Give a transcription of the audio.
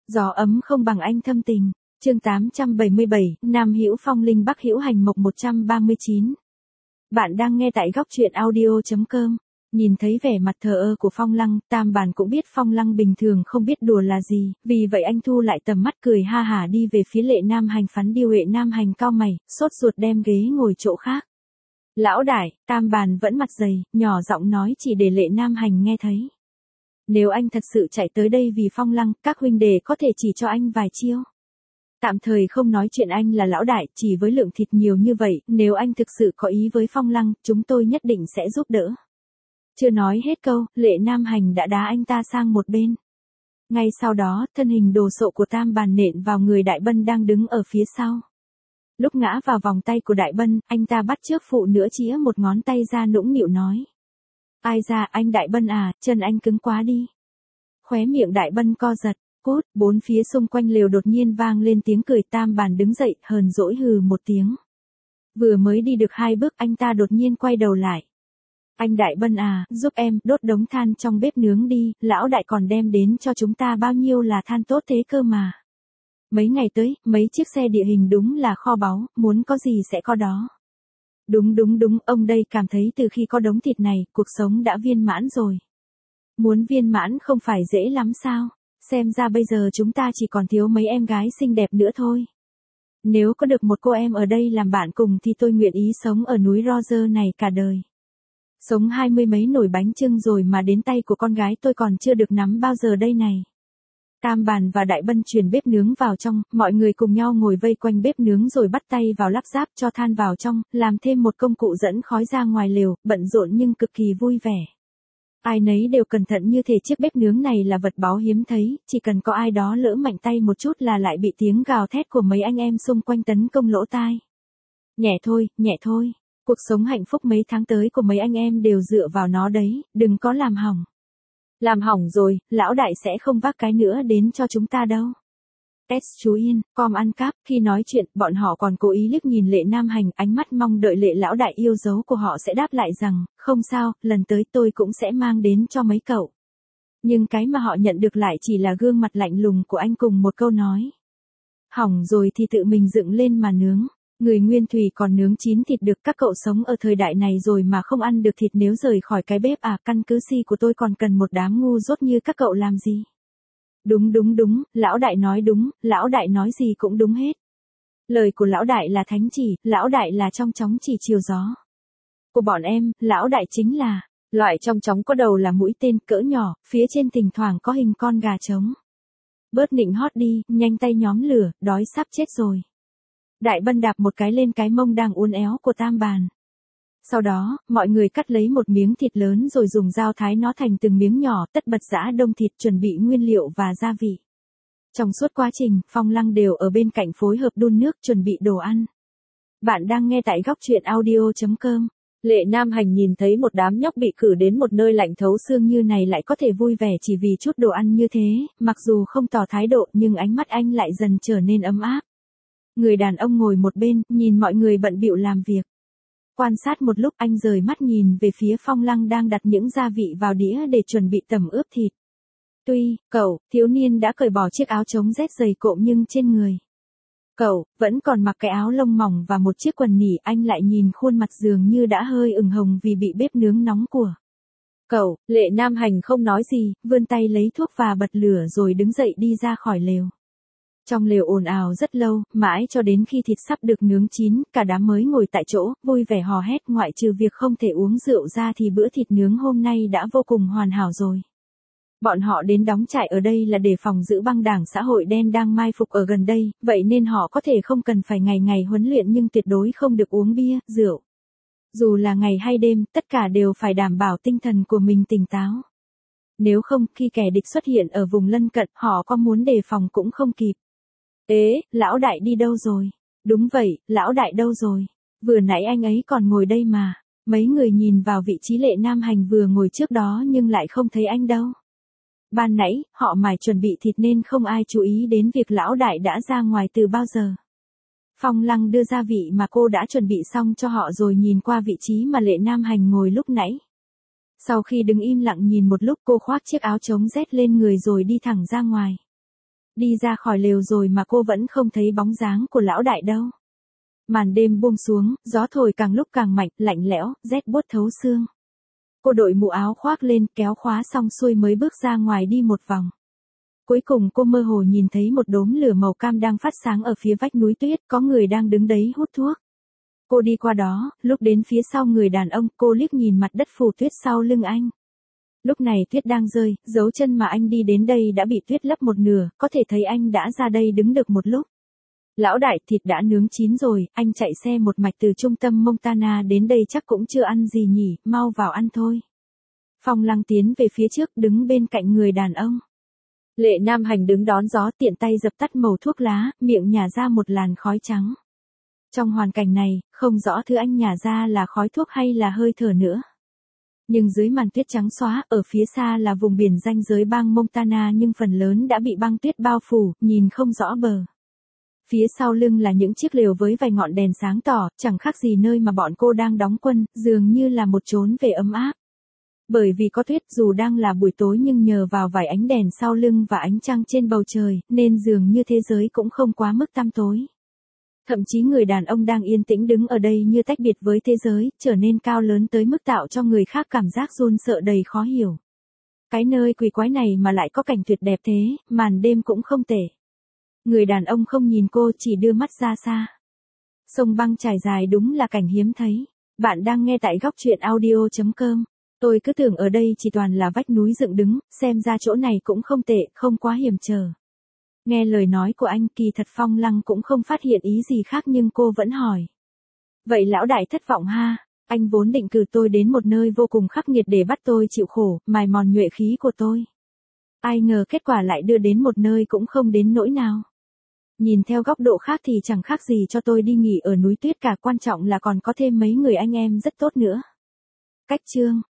Gió ấm không bằng anh thâm tình. Chương 877, Nam Hữu Phong Linh Bắc Hữu Hành Mộc 139. Bạn đang nghe tại góc truyện audio.com. Nhìn thấy vẻ mặt thờ ơ của Phong Lăng, Tam Bàn cũng biết Phong Lăng bình thường không biết đùa là gì, vì vậy anh thu lại tầm mắt cười ha hả đi về phía Lệ Nam Hành. Phán Điêu Huệ Nam Hành cau mày, sốt ruột đem ghế ngồi chỗ khác. Lão đại, Tam Bàn vẫn mặt dày, nhỏ giọng nói chỉ để Lệ Nam Hành nghe thấy. Nếu anh thật sự chạy tới đây vì Phong Lăng, các huynh đệ có thể chỉ cho anh vài chiêu. Tạm thời không nói chuyện anh là lão đại, chỉ với lượng thịt nhiều như vậy, nếu anh thực sự có ý với Phong Lăng, chúng tôi nhất định sẽ giúp đỡ. Chưa nói hết câu, Lệ Nam Hành đã đá anh ta sang một bên. Ngay sau đó, thân hình đồ sộ của Tam Bàn nện vào người Đại Bân đang đứng ở phía sau. Lúc ngã vào vòng tay của Đại Bân, anh ta bắt chước phụ nữa chĩa một ngón tay ra nũng nịu nói. Ai ra anh Đại Bân à, chân anh cứng quá đi. Khóe miệng Đại Bân co giật, cốt, bốn phía xung quanh lều đột nhiên vang lên tiếng cười. Tam Bàn đứng dậy, hờn dỗi hừ một tiếng. Vừa mới đi được 2 bước anh ta đột nhiên quay đầu lại. Anh Đại Bân à, giúp em đốt đống than trong bếp nướng đi, lão đại còn đem đến cho chúng ta bao nhiêu là than tốt thế cơ mà. Mấy ngày tới, mấy chiếc xe địa hình đúng là kho báu, muốn có gì sẽ có đó. Đúng, ông đây cảm thấy từ khi có đống thịt này, cuộc sống đã viên mãn rồi. Muốn viên mãn không phải dễ lắm sao, xem ra bây giờ chúng ta chỉ còn thiếu mấy em gái xinh đẹp nữa thôi. Nếu có được một cô em ở đây làm bạn cùng thì tôi nguyện ý sống ở núi Roger này cả đời. Sống 20 mấy nồi bánh chưng rồi mà đến tay của con gái tôi còn chưa được nắm bao giờ đây này. Tam Bàn và Đại Bân chuyển bếp nướng vào trong, mọi người cùng nhau ngồi vây quanh bếp nướng rồi bắt tay vào lắp ráp cho than vào trong, làm thêm một công cụ dẫn khói ra ngoài lều, bận rộn nhưng cực kỳ vui vẻ. Ai nấy đều cẩn thận như thể chiếc bếp nướng này là vật báu hiếm thấy, chỉ cần có ai đó lỡ mạnh tay một chút là lại bị tiếng gào thét của mấy anh em xung quanh tấn công lỗ tai. Nhẹ thôi, cuộc sống hạnh phúc mấy tháng tới của mấy anh em đều dựa vào nó đấy, đừng có làm hỏng. Làm hỏng rồi, lão đại sẽ không vác cái nữa đến cho chúng ta đâu. Chú yên, com ăn cắp, khi nói chuyện, bọn họ còn cố ý liếc nhìn Lệ Nam Hành, ánh mắt mong đợi Lệ lão đại yêu dấu của họ sẽ đáp lại rằng, không sao, lần tới tôi cũng sẽ mang đến cho mấy cậu. Nhưng cái mà họ nhận được lại chỉ là gương mặt lạnh lùng của anh cùng một câu nói. Hỏng rồi thì tự mình dựng lên mà nướng. Người nguyên thủy còn nướng chín thịt được, các cậu sống ở thời đại này rồi mà không ăn được thịt nếu rời khỏi cái bếp à, căn cứ si của tôi còn cần một đám ngu dốt như các cậu làm gì. Đúng, lão đại nói đúng, lão đại nói gì cũng đúng hết. Lời của lão đại là thánh chỉ, lão đại là trong chóng chỉ chiều gió. Của bọn em, lão đại chính là, loại trong chóng có đầu là mũi tên cỡ nhỏ, phía trên thỉnh thoảng có hình con gà trống. Bớt nịnh hót đi, nhanh tay nhóm lửa, đói sắp chết rồi. Đại Bân đạp một cái lên cái mông đang uốn éo của Tam Bàn. Sau đó, mọi người cắt lấy một miếng thịt lớn rồi dùng dao thái nó thành từng miếng nhỏ, tất bật giã đông thịt, chuẩn bị nguyên liệu và gia vị. Trong suốt quá trình, Phong Lăng đều ở bên cạnh phối hợp đun nước chuẩn bị đồ ăn. Bạn đang nghe tại góc truyện audio.com. Lệ Nam Hành nhìn thấy một đám nhóc bị cử đến một nơi lạnh thấu xương như này lại có thể vui vẻ chỉ vì chút đồ ăn như thế, mặc dù không tỏ thái độ nhưng ánh mắt anh lại dần trở nên ấm áp. Người đàn ông ngồi một bên, nhìn mọi người bận bịu làm việc. Quan sát một lúc anh rời mắt nhìn về phía Phong Lăng đang đặt những gia vị vào đĩa để chuẩn bị tẩm ướp thịt. Tuy, thiếu niên đã cởi bỏ chiếc áo chống rét dày cộm nhưng trên người. Cậu, vẫn còn mặc cái áo lông mỏng và một chiếc quần nỉ, anh lại nhìn khuôn mặt dường như đã hơi ửng hồng vì bị bếp nướng nóng của. Lệ Nam Hành không nói gì, vươn tay lấy thuốc và bật lửa rồi đứng dậy đi ra khỏi lều. Trong lều ồn ào rất lâu, mãi cho đến khi thịt sắp được nướng chín, cả đám mới ngồi tại chỗ, vui vẻ hò hét, ngoại trừ việc không thể uống rượu ra thì bữa thịt nướng hôm nay đã vô cùng hoàn hảo rồi. Bọn họ đến đóng trại ở đây là để phòng giữ băng đảng xã hội đen đang mai phục ở gần đây, vậy nên họ có thể không cần phải ngày ngày huấn luyện nhưng tuyệt đối không được uống bia, rượu. Dù là ngày hay đêm, tất cả đều phải đảm bảo tinh thần của mình tỉnh táo. Nếu không, khi kẻ địch xuất hiện ở vùng lân cận, họ có muốn đề phòng cũng không kịp. Lão đại đi đâu rồi? Đúng vậy, lão đại đâu rồi? Vừa nãy anh ấy còn ngồi đây mà. Mấy người nhìn vào vị trí Lệ Nam Hành vừa ngồi trước đó nhưng lại không thấy anh đâu. Ban nãy, họ mải chuẩn bị thịt nên không ai chú ý đến việc lão đại đã ra ngoài từ bao giờ. Phong Lăng đưa gia vị mà cô đã chuẩn bị xong cho họ rồi nhìn qua vị trí mà Lệ Nam Hành ngồi lúc nãy. Sau khi đứng im lặng nhìn một lúc cô khoác chiếc áo chống rét lên người rồi đi thẳng ra ngoài. Đi ra khỏi lều rồi mà cô vẫn không thấy bóng dáng của lão đại đâu. Màn đêm buông xuống, gió thổi càng lúc càng mạnh, lạnh lẽo, rét buốt thấu xương. Cô đội mũ áo khoác lên, kéo khóa xong xuôi mới bước ra ngoài đi một vòng. Cuối cùng cô mơ hồ nhìn thấy một đốm lửa màu cam đang phát sáng ở phía vách núi tuyết, có người đang đứng đấy hút thuốc. Cô đi qua đó, lúc đến phía sau người đàn ông, cô liếc nhìn mặt đất phủ tuyết sau lưng anh. Lúc này tuyết đang rơi, dấu chân mà anh đi đến đây đã bị tuyết lấp một nửa, có thể thấy anh đã ra đây đứng được một lúc. Lão đại, thịt đã nướng chín rồi, anh chạy xe một mạch từ trung tâm Montana đến đây chắc cũng chưa ăn gì nhỉ, mau vào ăn thôi. Phong Lăng tiến về phía trước đứng bên cạnh người đàn ông. Lệ Nam Hành đứng đón gió tiện tay dập tắt mẩu thuốc lá, miệng nhả ra một làn khói trắng. Trong hoàn cảnh này, không rõ thứ anh nhả ra là khói thuốc hay là hơi thở nữa. Nhưng dưới màn tuyết trắng xóa, ở phía xa là vùng biển ranh giới bang Montana nhưng phần lớn đã bị băng tuyết bao phủ, nhìn không rõ bờ. Phía sau lưng là những chiếc lều với vài ngọn đèn sáng tỏ, chẳng khác gì nơi mà bọn cô đang đóng quân, dường như là một chốn về ấm áp. Bởi vì có tuyết dù đang là buổi tối nhưng nhờ vào vài ánh đèn sau lưng và ánh trăng trên bầu trời, nên dường như thế giới cũng không quá mức tăm tối. Thậm chí người đàn ông đang yên tĩnh đứng ở đây như tách biệt với thế giới, trở nên cao lớn tới mức tạo cho người khác cảm giác run sợ đầy khó hiểu. Cái nơi quỷ quái này mà lại có cảnh tuyệt đẹp thế, màn đêm cũng không tệ. Người đàn ông không nhìn cô chỉ đưa mắt ra xa. Sông băng trải dài đúng là cảnh hiếm thấy. Bạn đang nghe tại góc truyện audio.com. Tôi cứ tưởng ở đây chỉ toàn là vách núi dựng đứng, xem ra chỗ này cũng không tệ, không quá hiểm trở. Nghe lời nói của anh, kỳ thật Phong Lăng cũng không phát hiện ý gì khác nhưng cô vẫn hỏi. Vậy lão đại thất vọng ha, anh vốn định cử tôi đến một nơi vô cùng khắc nghiệt để bắt tôi chịu khổ, mài mòn nhuệ khí của tôi. Ai ngờ kết quả lại đưa đến một nơi cũng không đến nỗi nào. Nhìn theo góc độ khác thì chẳng khác gì cho tôi đi nghỉ ở núi tuyết cả, quan trọng là còn có thêm mấy người anh em rất tốt nữa. Cách chương